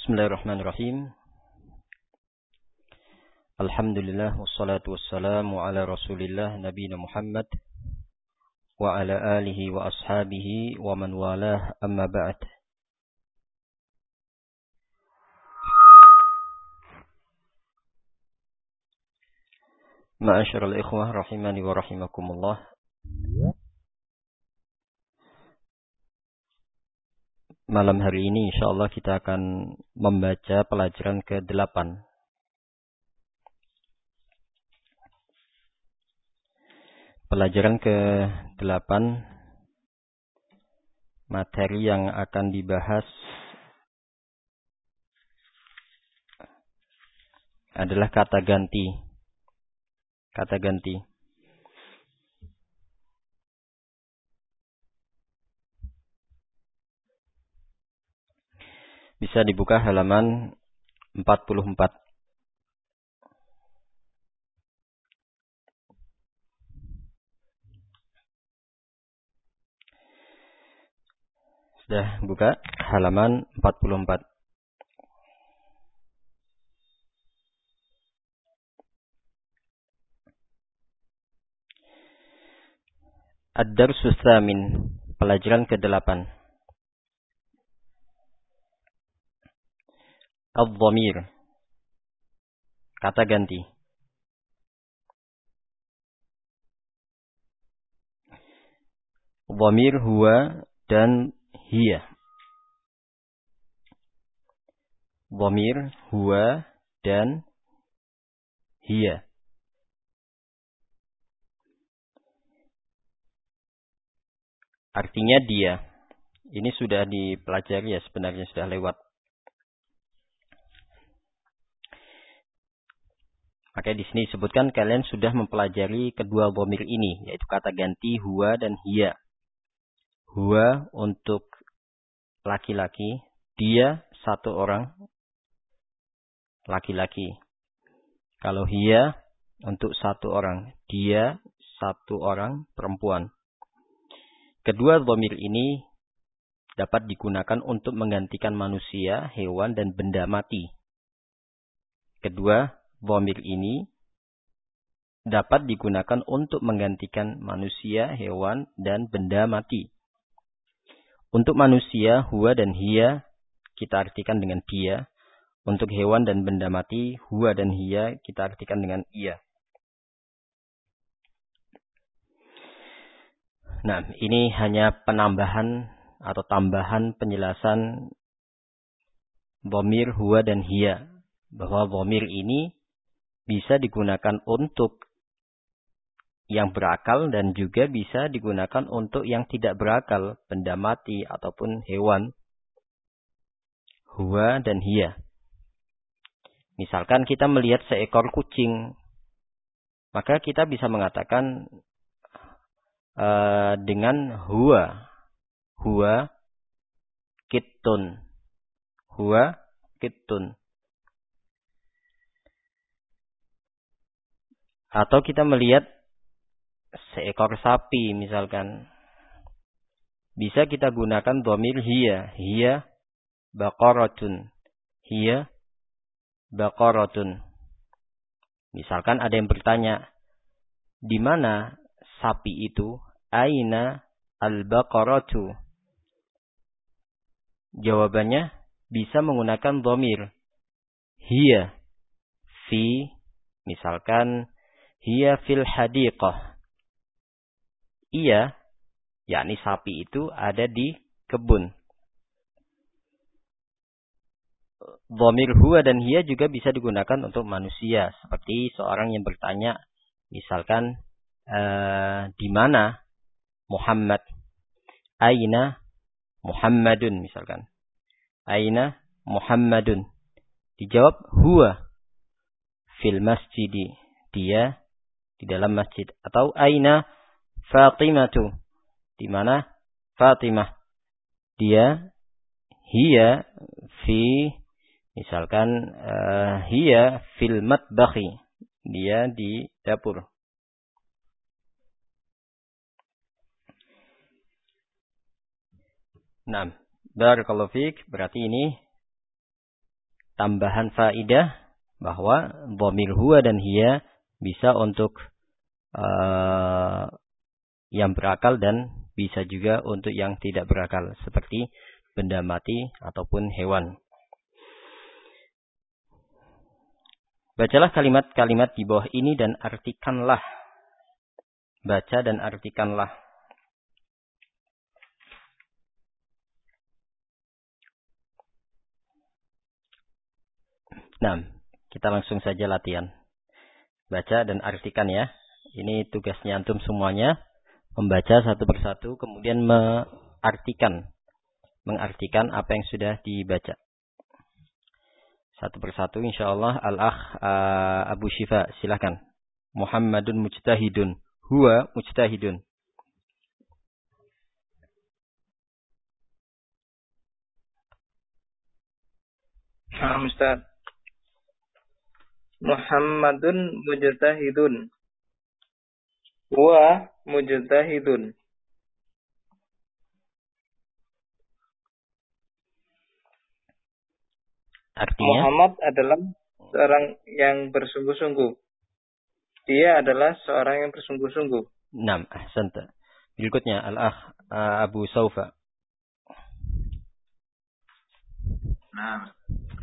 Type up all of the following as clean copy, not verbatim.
Bismillahirrahmanirrahim. Alhamdulillah wassalatu wassalamu ala Rasulillah nabiyina Muhammad wa ala alihi wa ashabihi wa man walah, amma ba'd. Ma'asyiral ikhwah rahimani wa rahimakumullah. Malam hari ini insyaallah kita akan membaca pelajaran ke-8. Pelajaran ke-8, materi yang akan dibahas adalah kata ganti. Kata ganti. Bisa dibuka halaman 44. Sudah buka halaman 44. Ad-Darsus Tsamin, pelajaran ke-8. Adh-Dhamir, kata ganti. Dhamir huwa dan hiya. Dhamir huwa dan hiya. Artinya dia. Ini sudah dipelajari ya, sebenarnya sudah lewat. Maka di sini disebutkan kalian sudah mempelajari kedua dhamir ini, yaitu kata ganti huwa dan hiya. Huwa untuk laki-laki, dia satu orang laki-laki. Kalau hiya untuk satu orang, dia satu orang perempuan. Kedua dhamir ini dapat digunakan untuk menggantikan manusia, hewan, dan benda mati. Kedua dhamir ini dapat digunakan untuk menggantikan manusia, hewan, dan benda mati. Untuk manusia, huwa dan hiya kita artikan dengan dia. Untuk hewan dan benda mati, huwa dan hiya kita artikan dengan ia. Nah, ini hanya penambahan atau tambahan penjelasan dhamir huwa dan hiya. Bahwa dhamir ini bisa digunakan untuk yang berakal dan juga bisa digunakan untuk yang tidak berakal, benda mati ataupun hewan. Huwa dan hiya. Misalkan kita melihat seekor kucing, maka kita bisa mengatakan dengan huwa. Huwa kittun. Huwa kittun. Atau kita melihat seekor sapi misalkan. Bisa kita gunakan dhamir hiya. Hiya baqaratun. Hiya baqaratun. Misalkan ada yang bertanya, di mana sapi itu? Aina al-baqaratu? Jawabannya bisa menggunakan dhamir. Hiya fi, misalkan hiya fil hadiqah. Ia, yakni sapi itu ada di kebun. Dhamir huwa dan hiya juga bisa digunakan untuk manusia. Seperti seorang yang bertanya, misalkan, di mana Muhammad? Aina Muhammadun misalkan. Aina Muhammadun. Dijawab huwa fil masjidi. Dia di dalam masjid. Atau aina Fatimatu. Di mana Fatimah? Dia, hiya fi, misalkan hiya fil matbakhi. Dia di dapur. Nah, barakallahu fiik, berarti ini tambahan faidah bahwa dhamir huwa dan hiya bisa untuk yang berakal dan bisa juga untuk yang tidak berakal seperti benda mati ataupun hewan. Bacalah kalimat-kalimat di bawah ini dan artikanlah. Baca dan artikanlah. Nah, kita langsung saja latihan. Baca dan artikan ya. Ini tugasnya antum semuanya. Membaca satu persatu, kemudian mengartikan apa yang sudah dibaca. Satu persatu insyaallah. Al-akh Abu Syifa, silakan. Muhammadun mujtahidun. Huwa mujtahidun. Ustaz. Muhammadun mujtahidun. Huwa mujtahidun. Artinya? Muhammad adalah seorang yang bersungguh-sungguh. Dia adalah seorang yang bersungguh-sungguh. Naam, ahsanta. Berikutnya al-akh Abu Saufa. Naam.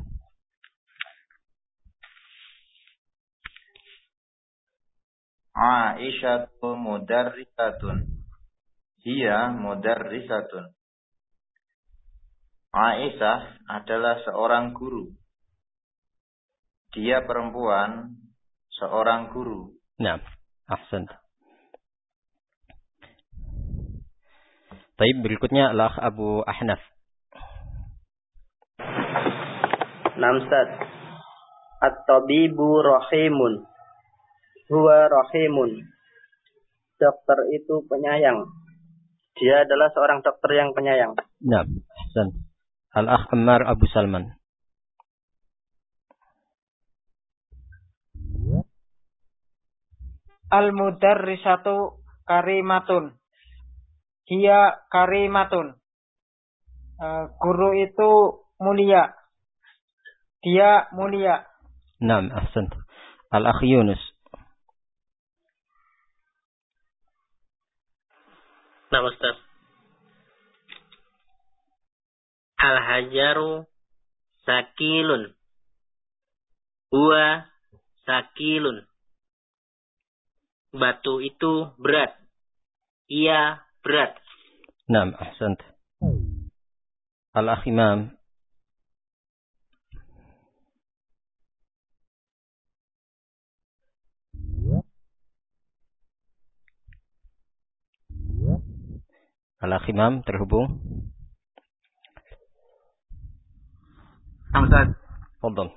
Aisyatu mudarrisatun. Hiya mudarrisatun. Aisyah adalah seorang guru. Dia perempuan, seorang guru. Naam, ahsanta. Baik, berikutnya al-akh Abu Ahnaf. Naam Ustaz. At-tabibu rahimun. Huwa rahimun. Dokter itu penyayang. Dia adalah seorang dokter yang penyayang. Naam, ahsanta. Al-akh Ammar Abu Salman. Al-mudarrisatu karimatun. Hiya karimatun. Guru itu mulia. Dia mulia. Naam, ahsanta. Al-akh Yunus. Nah, Ustaz. Al-hajaru sakilun. Huwa sakilun. Batu itu berat. Ia berat. Naam, ahsanta. Al-akh Imam. Al-akh Imam terhubung. Ustaz. Fadhal.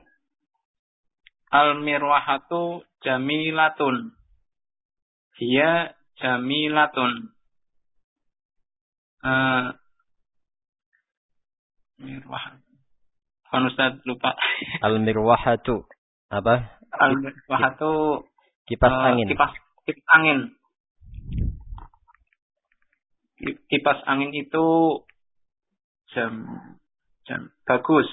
Al-mirwahatu jamilatun. Hiya jamilatun. Mirwah. Kan Ustaz lupa. Al-mirwahatu. Apa? Al-mirwahatu Kipas angin. Kipas angin. Kipas angin itu jam bagus.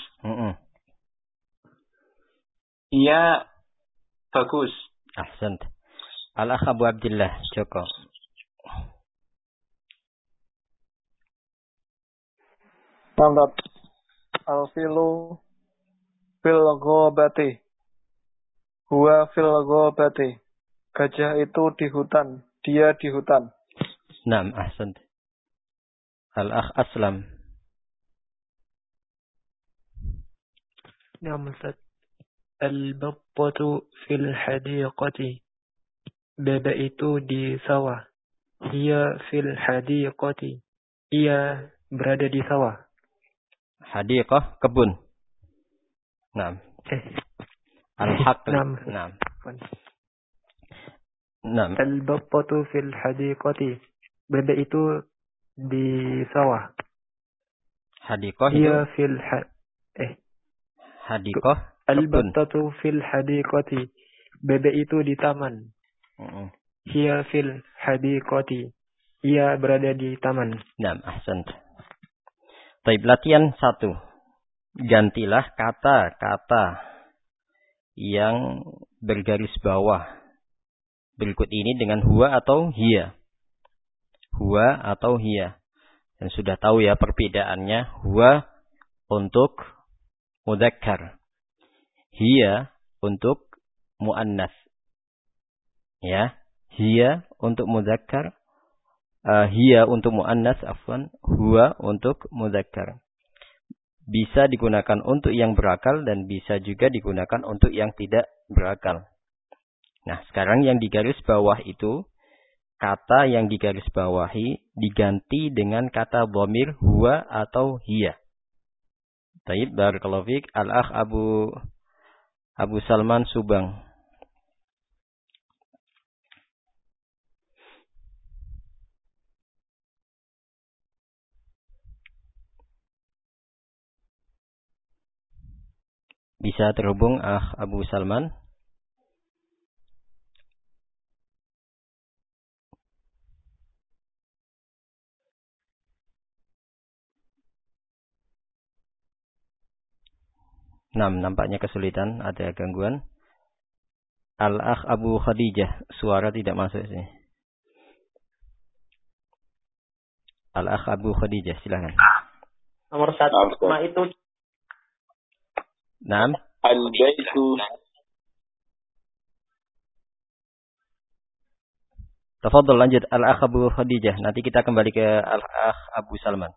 Iya bagus. Ahsant. Al-akh Abu Abdillah Joko. Mantap. Al-filu fil ghobati. Huwa fil ghobati. Gajah itu di hutan. Dia di hutan. Naam, ahsant. Al-akh Aslam. Naam, Ustaz. Al-battatu fil hadiqati. Bebek itu di sawah. Hiya fil hadiqati. Ia berada di sawah. Hadiqah, kebun. Naam. Al-haql. Naam. Naam. Al-battatu fil hadiqati. Bebek itu di sawah. Hadiqah Hiya itu fil hadiqah, kebun. Al-battatu fil hadiqati. Bebek itu di taman. Hiya fil hadiqati. Ia berada di taman. Naam, ahsant. Baik, latihan 1. gantilah kata-kata yang bergaris bawah berikut ini dengan huwa atau hiya. Huwa atau hiya. Dan sudah tahu ya perbedaannya. Huwa untuk mudzakkar. Hiya untuk muannas. Ya, hiya untuk mudzakkar. Hiya untuk muannas, afwan. Huwa untuk mudzakkar. Bisa digunakan untuk yang berakal dan bisa juga digunakan untuk yang tidak berakal. Nah, sekarang yang digaris bawah itu, kata yang digaris bawahi diganti dengan kata dhamir huwa atau hiya. Taib, barakallahu fiik. Al-akh Abu Salman Subang. Bisa terhubung Abu Salman? Nampaknya kesulitan, ada gangguan. Al-akh Abu Khadijah, suara tidak masuk sini. Al-akh Abu Khadijah, silakan. Nomor 1 ma itu. Naam. Al-baitu. Tafadhol lanjut Al-akh Abu Khadijah. Nanti kita kembali ke Al-akh Abu Salman.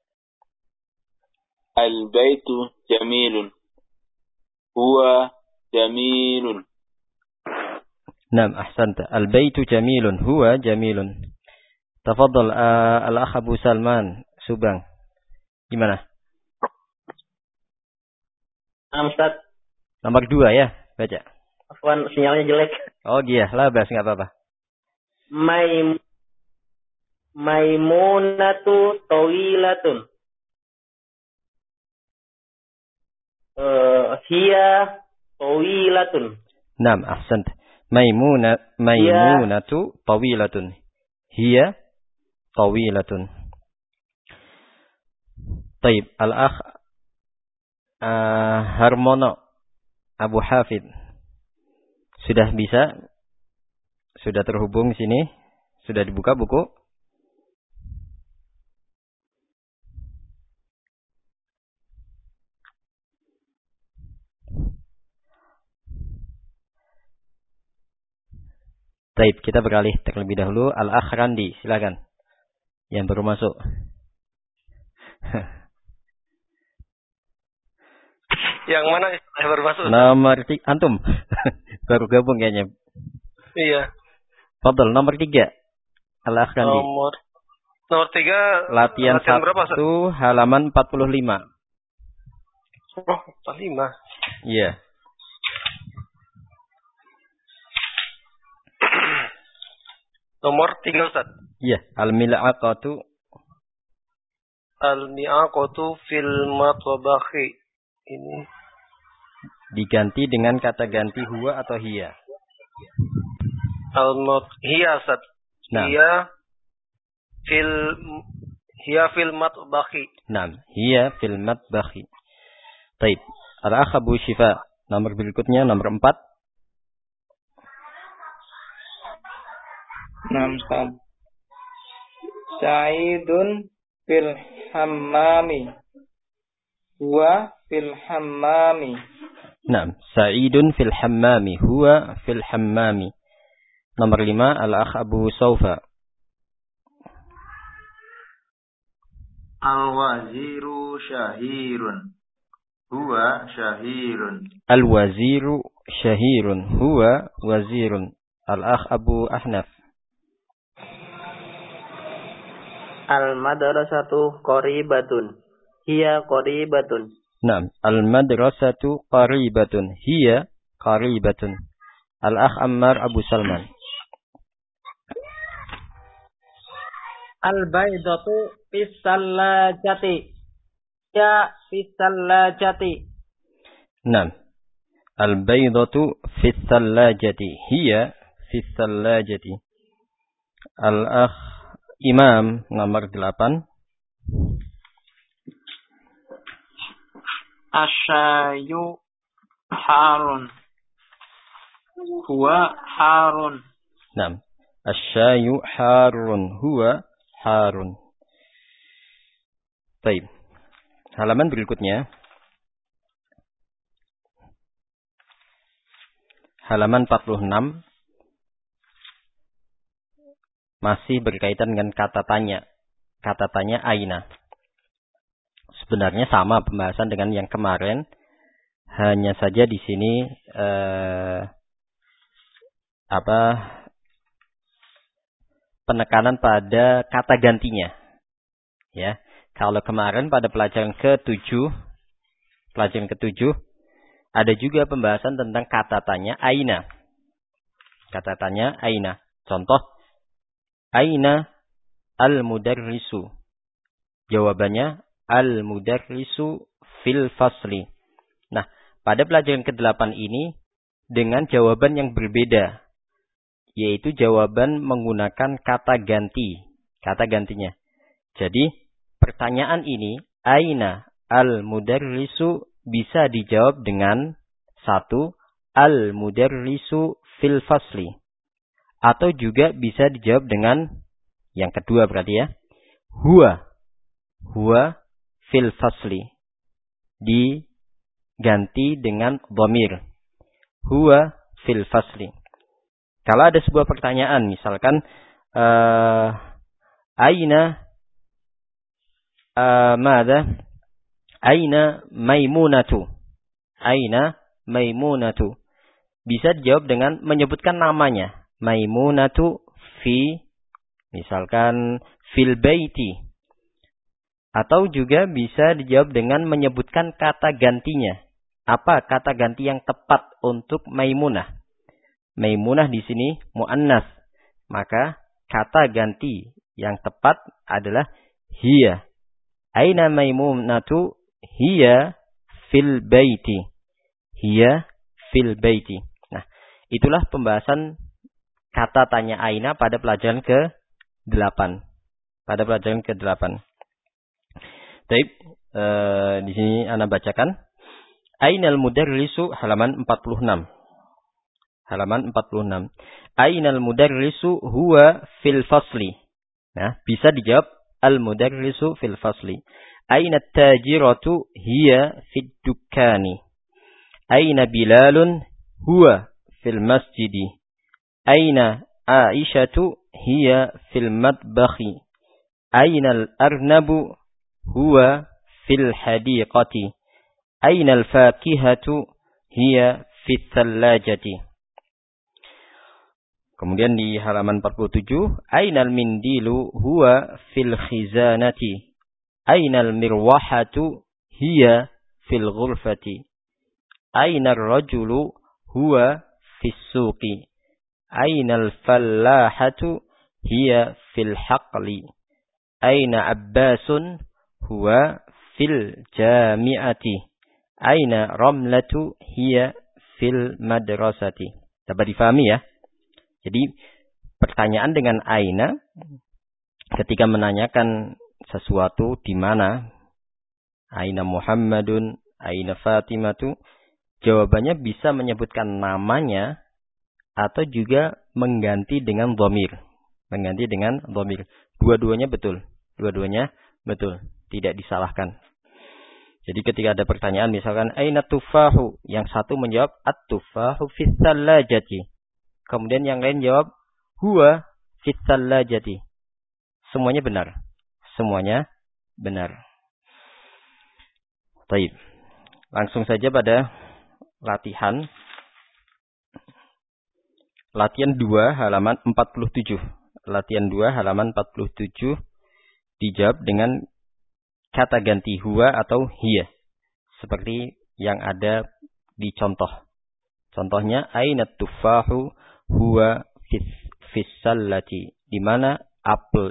Al-baitu jamilun. Huwa jamilun. Naam, ahsanta. Al-baitu jamilun. Huwa jamilun. Tafadhol Al-akh Abu Salman Subang. Gimana? Ustaz. Nomor 2 ya, baca. Afwan, sinyalnya jelek. Oh iya, labas, enggak apa-apa. Maimunatu tawilatun. Hiya tawilatun. Naam, ahsanta. Maimunatu tawilatun. Hiya tawilatun. Taib, al-akh Harmono Abu Hafid. Sudah bisa? Sudah terhubung sini? Sudah dibuka buku? Taib, kita beralih terlebih dahulu. Al-akh Randi, silakan. Yang baru masuk. Yang mana yang baru masuk? Nomor 3, antum. Baru gabung kayaknya. Iya. Fadl, nomor 3. Al-akh Randi. Nomor 3. Latihan 1, berapa, halaman 45. Oh, 45. Iya. Nomor 3, Ustaz. Iya, al-mil'aqatu. Al-mi'aqatu fil matbakhi. Ini diganti dengan kata ganti huwa atau hiya. Hiya, Ustaz. Nah. Hiya fil matbakhi. Naam, hiya fil matbakhi. Baik. Al-akh Abu Syifa, nomor berikutnya nomor 4. Ustaz. Sa'idun fil hammami. Huwa fil hammami. Naam, Sa'idun fil hammami. Huwa fil hammami. Nomor 5, Al-akh Abu Saufa. Al-waziru syahirun. Huwa syahirun. Al-waziru syahirun. Huwa wazirun. Al-akh Abu Ahnaf. Al-madrasatu qaribatun. Hiya qaribatun. Naam, al-madrasatu qaribatun. Hiya qaribatun. Al-akh Ammar Abu Salman. Al-baydatu fis sallajati. Ya fis sallajati. Naam. Al-baydatu fis sallajati. Hiya fis sallajati. Al-akh Imam nomor 8. Asyayu harun. Huwa harun. Naam. Asyayu harun. Huwa harun. Baik. Halaman berikutnya. Halaman 46. Masih berkaitan dengan kata tanya. Kata tanya aina. Sebenarnya sama pembahasan dengan yang kemarin. Hanya saja di sini penekanan pada kata gantinya. Ya. Kalau kemarin pada pelajaran ke-7 ada juga pembahasan tentang kata tanya aina. Kata tanya aina. Contoh, aina al-mudarrisu. Jawabannya al-mudarrisu fil fasli. Nah, pada pelajaran ke-8 ini dengan jawaban yang berbeda, yaitu jawaban menggunakan kata ganti. Kata gantinya. Jadi, pertanyaan ini, aina al-mudarrisu bisa dijawab dengan 1. Al-mudarrisu fil fasli. Atau juga bisa dijawab dengan yang kedua berarti ya. Huwa fil fasli. Diganti dengan dhamir. Huwa fil fasli. Kalau ada sebuah pertanyaan, misalkan aina Maimunatu. Aina Maimunatu. Bisa dijawab dengan menyebutkan namanya. Maimunatu misalkan fil baiti. Atau juga bisa dijawab dengan menyebutkan kata gantinya. Apa kata ganti yang tepat untuk Maimunah? Maimunah di sini muannas. Maka kata ganti yang tepat adalah hiya. Aina Maimunatu hiya fil baiti. Hiya fil baiti. Nah, itulah pembahasan kata tanya aina pada pelajaran ke-8. Pada pelajaran ke-8. Baik, di sini ana bacakan. Ainal mudarrisu halaman 46. Halaman 46. Ainal mudarrisu huwa fil fasli. Nah, bisa dijawab al-mudarrisu fil fasli. Aina at-tajiratu hiya fid dukkani. Aina Bilalun huwa fil masjidi. Aina Aisyatu hiya fil matbakhi. Aina al-arnabu huwa fil hadiqati. Aina al-fakihatu hiya fit thallajati. Kemudian di halaman 47, Aina al-mindilu huwa fil khizanati. Aina al-mirwahatu hiya fil ghurfati. Aina ar-rajulu huwa fis suqi. Aina al-fallahatu hiya fil haqli. Aina Abbasun huwa fil jami'ati. Aina Ramlatu hiya fil madrasati. Dapat difahami ya? Jadi pertanyaan dengan aina ketika menanyakan sesuatu di mana, aina Muhammadun, aina Fatimatu, jawabannya bisa menyebutkan namanya atau juga mengganti dengan dhamir. Mengganti dengan dhamir. Dua-duanya betul. Dua-duanya betul. Tidak disalahkan. Jadi ketika ada pertanyaan misalkan aina tufahu, yang satu menjawab at-tufahu fis thallajati. Kemudian yang lain jawab huwa fis thallajati. Semuanya benar. Semuanya benar. Baik. Langsung saja pada latihan. Latihan 2 halaman 47. Latihan 2 halaman 47 dijawab dengan kata ganti huwa atau hiya. Seperti yang ada di contoh. Contohnya aina tufahu huwa fis sallati. Di mana apel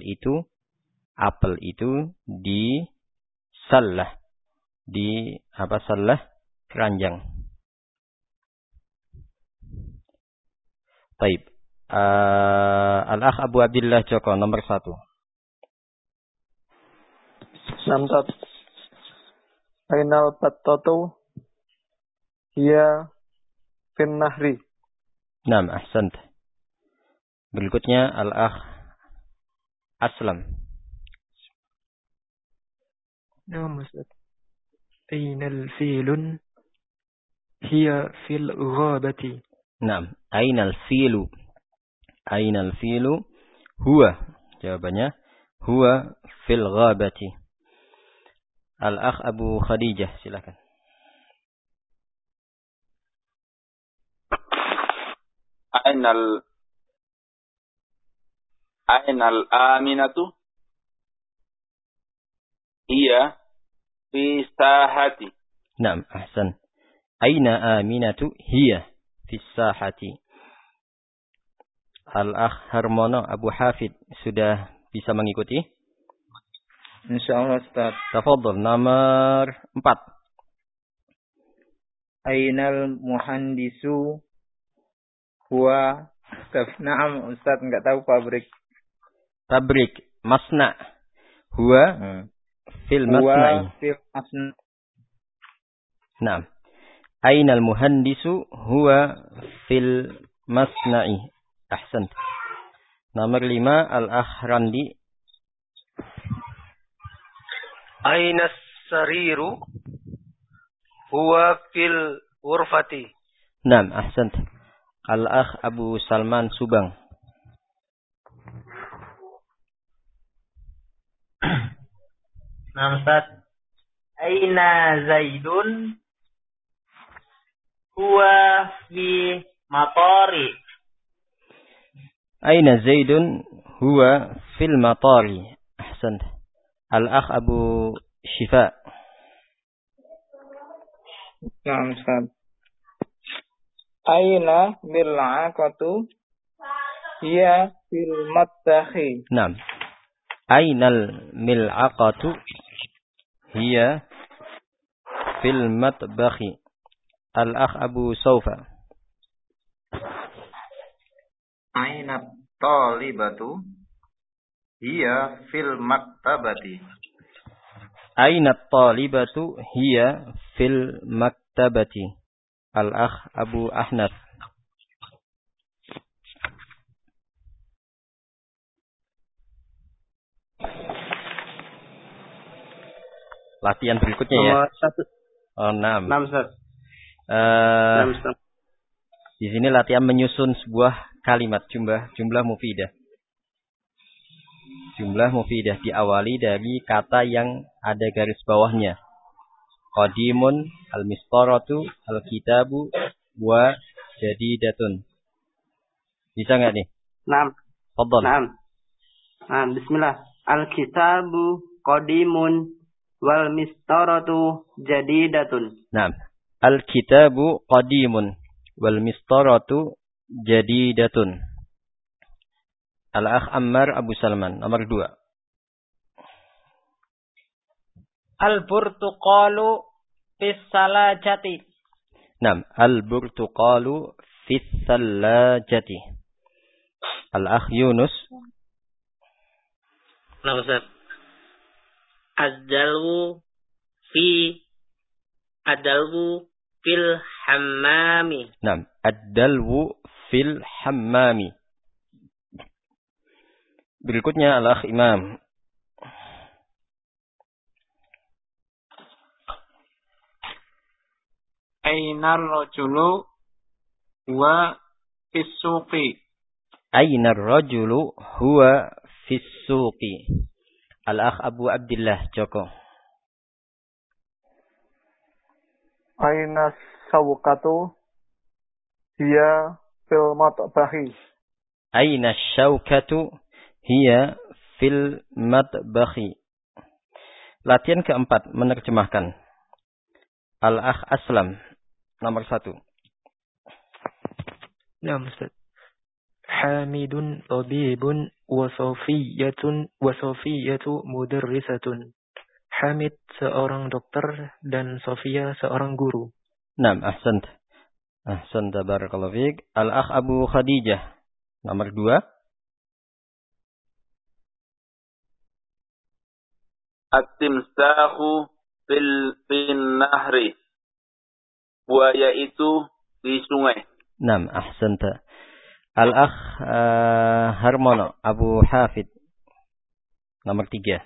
itu di sallah. Di apa sallah? Keranjang. Baik. Al-Akh Abu Abdillah Joko nomor 1. 61. Ainal battatu hiya fin nahri. Naam, ahsant. Berikutnya al-akh Aslam. Naam Ustaz. Ainal filun hiya fil ghabati. Naam, ainal filu. Ainal filu huwa. Jawabannya huwa fil ghabati. Al-akh Abu Khadijah, silakan. Ainal aminatu hiya fi sahati. Naam, ahsan. Aina aminatu hiya fi sahati. Al-akh Harmono Abu Hafid sudah bisa mengikuti? Insyaallah Ustaz. Tafadhol, nomor 4. Ainal muhandisu huwa Naam Ustaz, enggak tahu pabrik. Tabrik, masna. Huwa fil masna'i. Huwa fil masna'. Naam. Ainal muhandisu huwa fil masna'i. Ahsan. Nomor 5, al-akh Randi. Aina sariru huwa fil ghurfati. Naam, ahsan. Al-akh Abu Salman Subang. Nah, Ustaz. Aina Zaidun huwa fi matari. Aina Zaidun huwa fil matari. Ahsan. Al-akh Abu Shifa. Naam Ustaz. Aina mil'aqatu hiya fil matbakhi. Naam. Ainal mil'aqatu hiya fil matbakhi. Al-akh Abu Saufa. Ainat talibatu hiya fil maktabati. Aina talibatu hiya fil maktabati. Al-akh Abu Ahnaf. Latihan berikutnya ya. Nomor 1. Oh, 6. 6 Ustaz. 6 Ustaz. Di sini latihan menyusun sebuah kalimat jumlah mufidah. Jumlah mufidah diawali dari kata yang ada garis bawahnya. Qadimun, al-mistaratu, al-kitabu, wa jadidatun. Bisa nggak nih? 6. Fadhal. 6. Nah, bismillah. Al-kitabu qadimun wal mistaratu jadidatun. Naam. Al-kitabu qadimun wal mistaratu jadidatun. Al-akh Ammar Abu Salman, nomor 2. Al-burtuqalu fis salajati. Naam, al-burtuqalu fis salajati. Al-akh Yunus. Nah, Ustaz. Ad-dalwu fil hammami. Naam, ad-dalwu fil hammami. Berikutnya al-akh Imam. Ainar rajulu wa fis suqi. Aina ar-rajulu huwa fis suqi. Al-akh Abu Abdullah Joko. Aina syauqatu hiya fil matbakhi. Aina syaukatu hiya fil matbakhi. Latihan keempat, menerjemahkan. Al-akh Aslam, nomor 1. Naam Ustaz. Hamidun tabibun wa Sofiyatu mudarrisatun. Hamid seorang dokter dan Sofia seorang guru. Naam, ahsant. Ahsan, barakallahu fiik. Al-akh Abu Khadijah, nomor 2. At-timsahu fil nahri. Buaya itu di sungai. Naam, ahsanta. Al-akh Harmono, Abu Hafid. Nomor 3.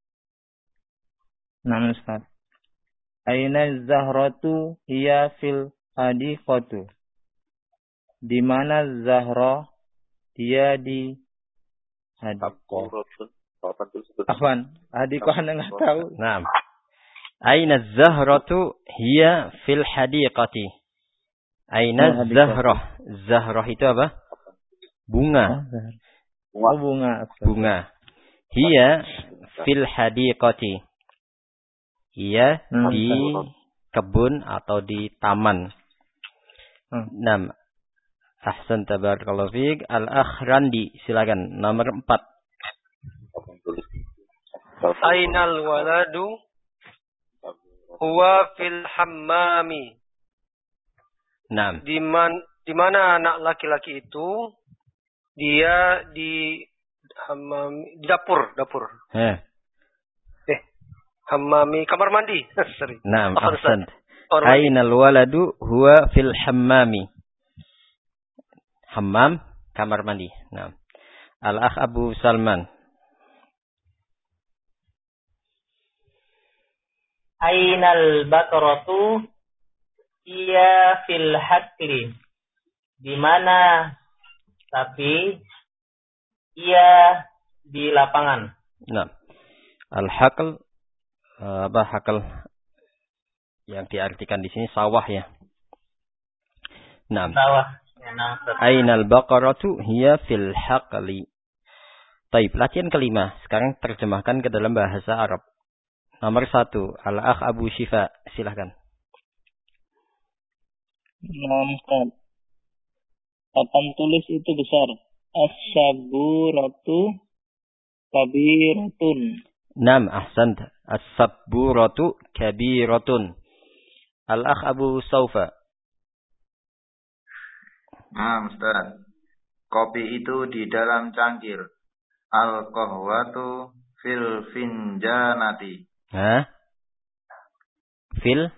Naam, Ustaz. Aina zahratu hiya fil hadiqatu. Di mana Zahra? Dia di hadiqah. Apaan? Hadiqah enggak tahu. Naam. Aina zahratu hiya fil hadiqati. Aina zahrah. Zahrah itu apa? Bunga. Bunga. Bunga. Hiya fil hadiqati. Hiya di kebun atau di taman. Naam. Ahsan, tabarakallahu fiik. Al-akh Randi, silakan. Nomor 4. Ainal waladu huwa fil hammami. Naam. Di mana anak laki-laki itu? Dia di hammami, di dapur. Hammami, kamar mandi. Sorry. Naam, ahsan. Ainal waladu huwa fil hammami. Hammam, kamar mandi. Naam. Al-akh Abu Salman. Ainal bakaratu iya fil hakli. Di mana sapi? Iya di lapangan. Nah, al-hakl apa hakl yang diartikan di sini sawah ya. Nah. Sawah. Ainal baqaratu hiya fil haqli. Baik, latihan kelima. Sekarang terjemahkan ke dalam bahasa Arab. Nomor 1, Al-akh Abu Syifa, silahkan. Ustaz. Papan tulis itu besar. As-saburatu kabiratun. Naam, ahsanta. As-saburatu kabiratun. Al-akh Abu Saufa. Nah, Ustaz. Kopi itu di dalam cangkir. Al-qahwatu fil finjanati. Hah? Fil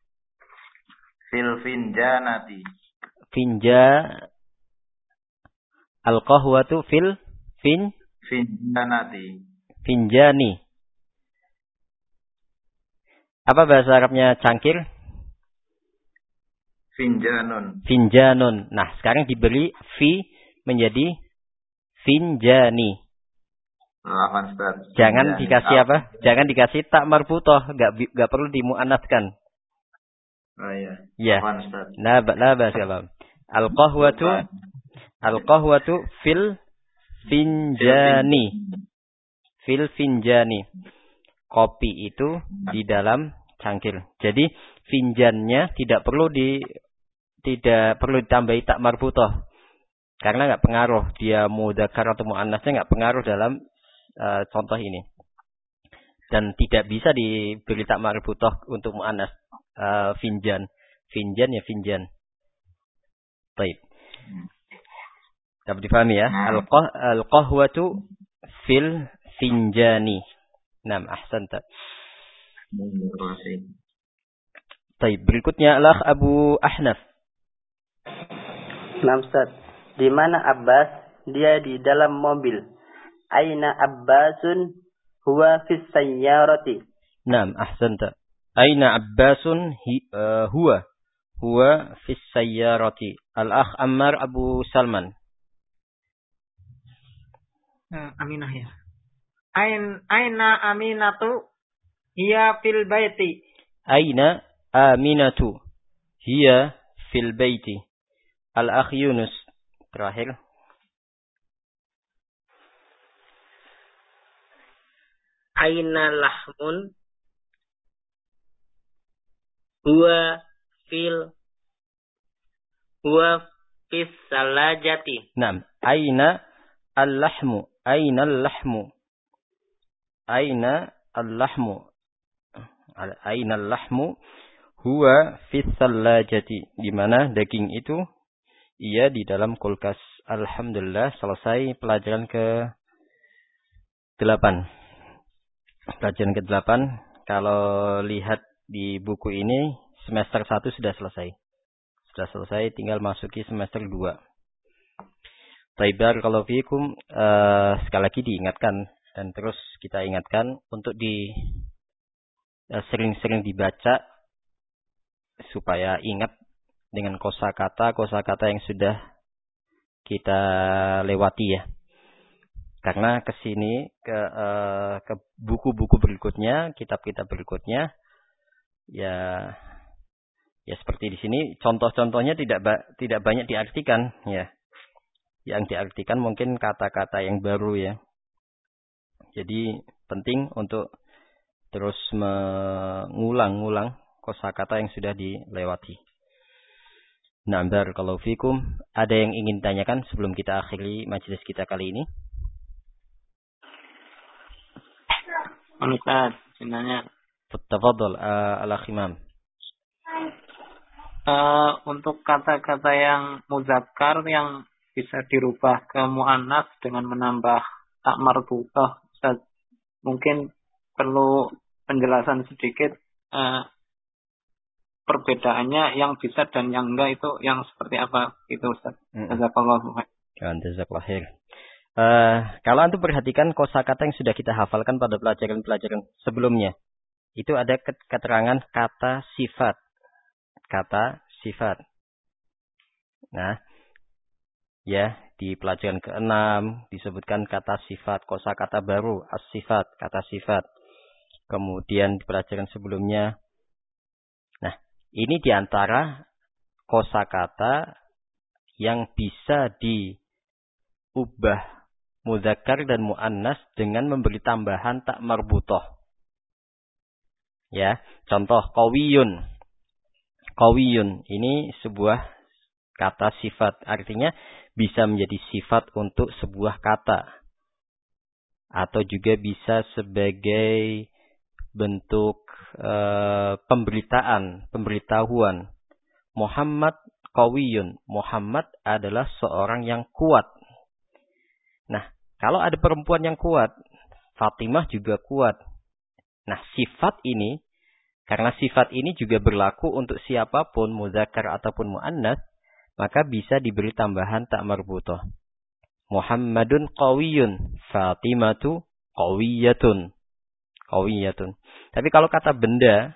finjanati. Al-qahwatu fil finjanati. Finjani. Apa bahasa Arabnya cangkir? Finjanun. Nah, sekarang diberi fi menjadi finjani. Jangan dikasih apa? Jangan dikasih tak marbutoh, enggak perlu dimuannaskan. Oh iya. Ya. La ba'sa. Al-qahwatu fil finjani. Fil finjani. Kopi itu di dalam cangkir. Jadi finjannya tidak perlu ditambahi tak marbutoh. Karena enggak pengaruh dia mudzakkar atau muannasnya enggak pengaruh dalam contoh ini. Dan tidak bisa diberi tak marbutoh untuk muannas finjan. Finjan ya finjan. Baik. Dapat dipahami ya? Al-qahwatu fil finjani. Naam, ahsanta. Baik, berikutnya adalah Abu Ahnaf. Naam, Ustaz. Di mana Abbas? Dia di dalam mobil. Aina Abbasun huwa fis sayyarati. Naam, ahsanta. Aina Abbasun huwa fis sayyarati. Al-akh Ammar Abu Salman. Aminah ya. Aina Aminatu hiya fil baiti. Aina Aminatu hiya fil baiti. Al-akh Yunus terakhir. Aina lahmun huwa fis salajati. Naam, aina al-lahmu. Aina al-lahmu. Aina al-lahmu. Aina al-lahmu huwa fis salajati. Di mana daging itu ia di dalam kulkas. Alhamdulillah, selesai pelajaran ke-8. Pelajaran ke-8 kalau lihat di buku ini semester 1 sudah selesai. Sudah selesai, tinggal masuki semester 2. Taibar kalau fikum, sekali lagi diingatkan dan terus kita ingatkan untuk sering-sering dibaca supaya ingat dengan kosakata yang sudah kita lewati ya. Karena kesini ke buku-buku berikutnya, kitab-kitab berikutnya, ya seperti di sini contoh-contohnya tidak banyak diartikan ya. Yang diartikan mungkin kata-kata yang baru ya. Jadi penting untuk terus mengulang-ulang kosakata yang sudah dilewati. Nah, barakallahu fikum. Ada yang ingin tanyakan sebelum kita akhiri majelis kita kali ini? Ustaz, sebenarnya. Tafadhol, al-akh Imam. Untuk kata-kata yang muzakkar yang bisa dirubah ke muannats dengan menambah tak marbutah, Ustaz, mungkin perlu penjelasan sedikit perbedaannya yang bisa dan yang enggak itu yang seperti apa itu, Ustaz. Jazakallahu khairan. Jazakallahu khair. Kalau antum perhatikan kosakata yang sudah kita hafalkan pada pelajaran-pelajaran sebelumnya, itu ada keterangan kata sifat. Kata sifat. Nah, ya, di pelajaran ke-6 disebutkan kata sifat, kosakata baru, as-sifat, kata sifat. Kemudian di pelajaran sebelumnya, nah, ini diantara kosakata yang bisa diubah mudzakkar dan muannas dengan memberi tambahan tak marbutah. Ya, contoh qawiyun. Qawiyun ini sebuah kata sifat, artinya bisa menjadi sifat untuk sebuah kata. Atau juga bisa sebagai bentuk pemberitahuan. Muhammad qawiyun. Muhammad adalah seorang yang kuat. Nah, kalau ada perempuan yang kuat, Fatimah juga kuat. Nah, sifat ini, karena sifat ini juga berlaku untuk siapapun, muzakkar ataupun muannas, maka bisa diberi tambahan tak marbutah. Muhammadun qawiyun, Fatimatu qawiyatun. Qawiyatun. Tapi kalau kata benda,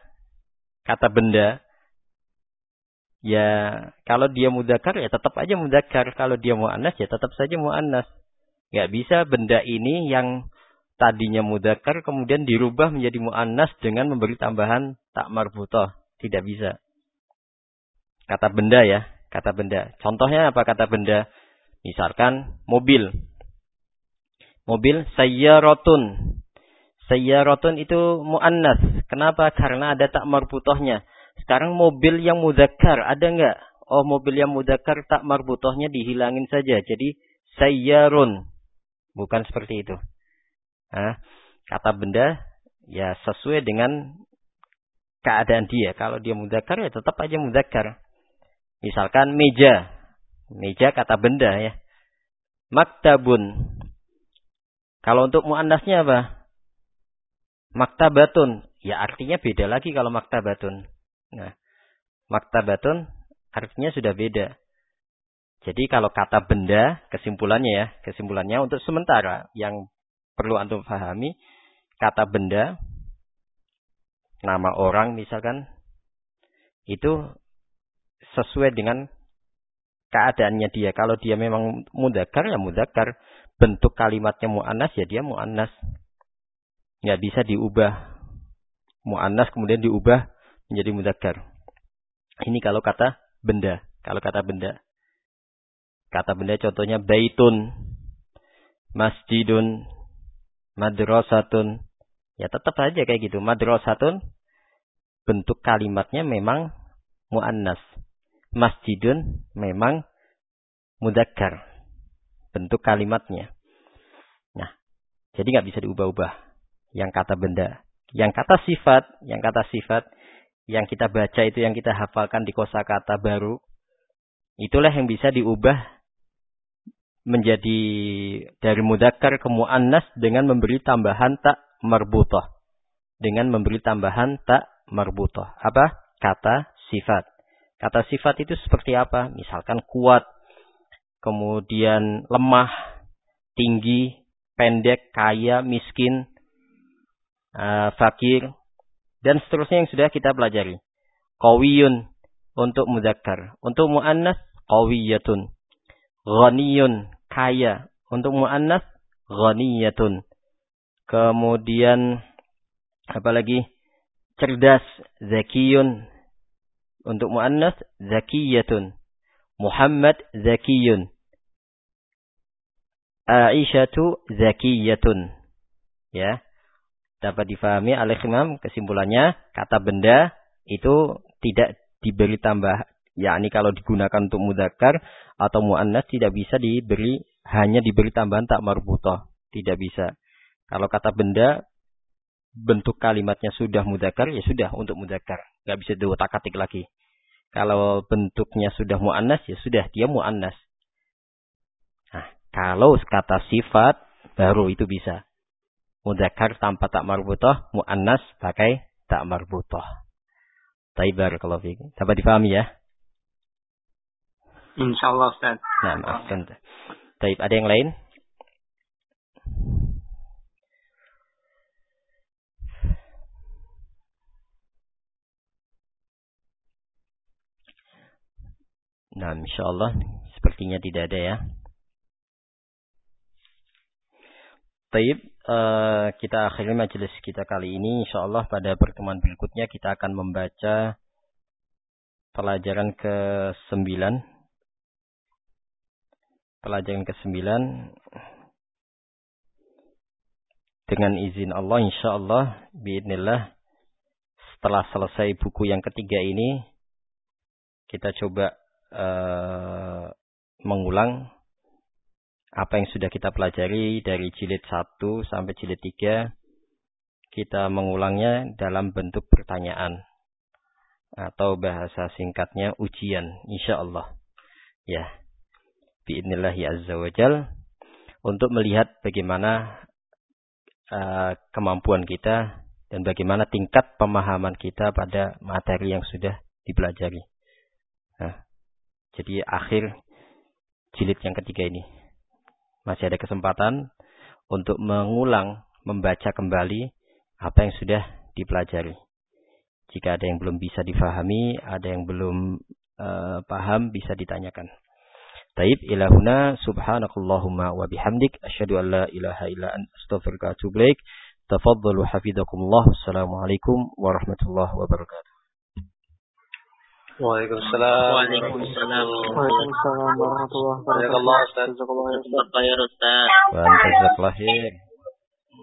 ya kalau dia muzakkar ya tetap aja muzakkar, kalau dia muannas ya tetap saja muannas. Gak bisa benda ini yang tadinya muzakkar kemudian dirubah menjadi muannas dengan memberi tambahan tak marbutah. Tidak bisa. Kata benda ya, kata benda. Contohnya apa kata benda? Misalkan mobil. Mobil sayyaratun. Sayyaratun itu muannas. Kenapa? Karena ada tak marbutahnya. Sekarang mobil yang muzakkar ada enggak? Oh, mobil yang muzakkar tak marbutahnya dihilangin saja. Jadi sayyarun. Bukan seperti itu. Nah, kata benda ya sesuai dengan keadaan dia. Kalau dia muzakkar ya tetap aja muzakkar. Misalkan meja. Meja kata benda ya. Maktabun. Kalau untuk muannasnya apa? Maktabatun. Ya artinya beda lagi kalau maktabatun. Nah, maktabatun artinya sudah beda. Jadi kalau kata benda, kesimpulannya untuk sementara yang perlu antum pahami, kata benda, nama orang misalkan, itu sesuai dengan keadaannya dia. Kalau dia memang mudzakkar ya mudzakkar, bentuk kalimatnya muannas ya dia muannas. Nggak bisa diubah muannas kemudian diubah menjadi mudzakkar. Ini kalau kata benda, Kata benda contohnya baitun, masjidun, madrasatun. Ya tetap saja kayak gitu. Madrasatun bentuk kalimatnya memang muannas. Masjidun memang mudzakkar. Bentuk kalimatnya. Nah, jadi nggak bisa diubah-ubah. Yang kata benda, yang kata sifat, yang kita baca itu yang kita hafalkan di kosakata baru, itulah yang bisa diubah menjadi dari mudzakkar ke muannas dengan memberi tambahan tak marbutah. dengan memberi tambahan tak marbutah. Apa? Kata sifat. Kata sifat itu seperti apa? Misalkan kuat, kemudian lemah, tinggi, pendek, kaya, miskin, fakir, dan seterusnya yang sudah kita pelajari. Qawiyun untuk mudzakkar. Untuk muannas, qawiyatun. Ghaniyun, kaya. Untuk muannas, ghaniyatun. Kemudian apa lagi? Cerdas, zakiyun. Untuk muannas, zakiyatun. Muhammad, zakiyun. Aisyatu, zakiyatun. Ya. Dapat difahami oleh Imam, kesimpulannya kata benda itu tidak diberi tambah, yakni kalau digunakan untuk mudzakkar atau muannas tidak bisa hanya diberi tambahan tak marbutah, tidak bisa. Kalau kata benda bentuk kalimatnya sudah mudzakkar, ya sudah untuk mudzakkar, enggak bisa diotak-atik lagi. Kalau bentuknya sudah muannas, ya sudah dia muannas. Nah, kalau kata sifat baru itu bisa mudzakkar tanpa tak marbutah, muannas pakai tak marbutah. Taib, barakallahu fiik. Dapat difahami ya? Insyaallah Ustaz. Nah, maafkan. Taib, ada yang lain? Nah, insyaallah sepertinya tidak ada ya. Taib, kita akhiri majelis kita kali ini. Insyaallah pada pertemuan berikutnya kita akan membaca pelajaran ke-9. Pelajaran ke-9 dengan izin Allah, insyaallah biidznillah setelah selesai buku yang ketiga ini kita coba mengulang apa yang sudah kita pelajari dari jilid 1 sampai jilid 3. Kita mengulangnya dalam bentuk pertanyaan atau bahasa singkatnya ujian, insyaallah. Ya. Biidznillah azza wajal, untuk melihat bagaimana kemampuan kita dan bagaimana tingkat pemahaman kita pada materi yang sudah dipelajari. Nah, jadi akhir jilid yang ketiga ini masih ada kesempatan untuk mengulang, membaca kembali apa yang sudah dipelajari. Jika ada yang belum bisa difahami, ada yang belum paham, bisa ditanyakan. Taib, ilahuna subhanakallahumma wa bihamdik asyhadu an la ilaha illa anta astaghfiruka wa atubu ilaik. Tafaddalu hafizakumullah. Assalamualaikum warahmatullahi wabarakatuh. Waalaikumsalam. Waalaikumsalam. Waalaikumsalam warahmatullahi wabarakatuh. Jazakallah Ustaz. Jazakallah Ustaz. Jazakallah khair Ustaz. Wa jazakallahu khair.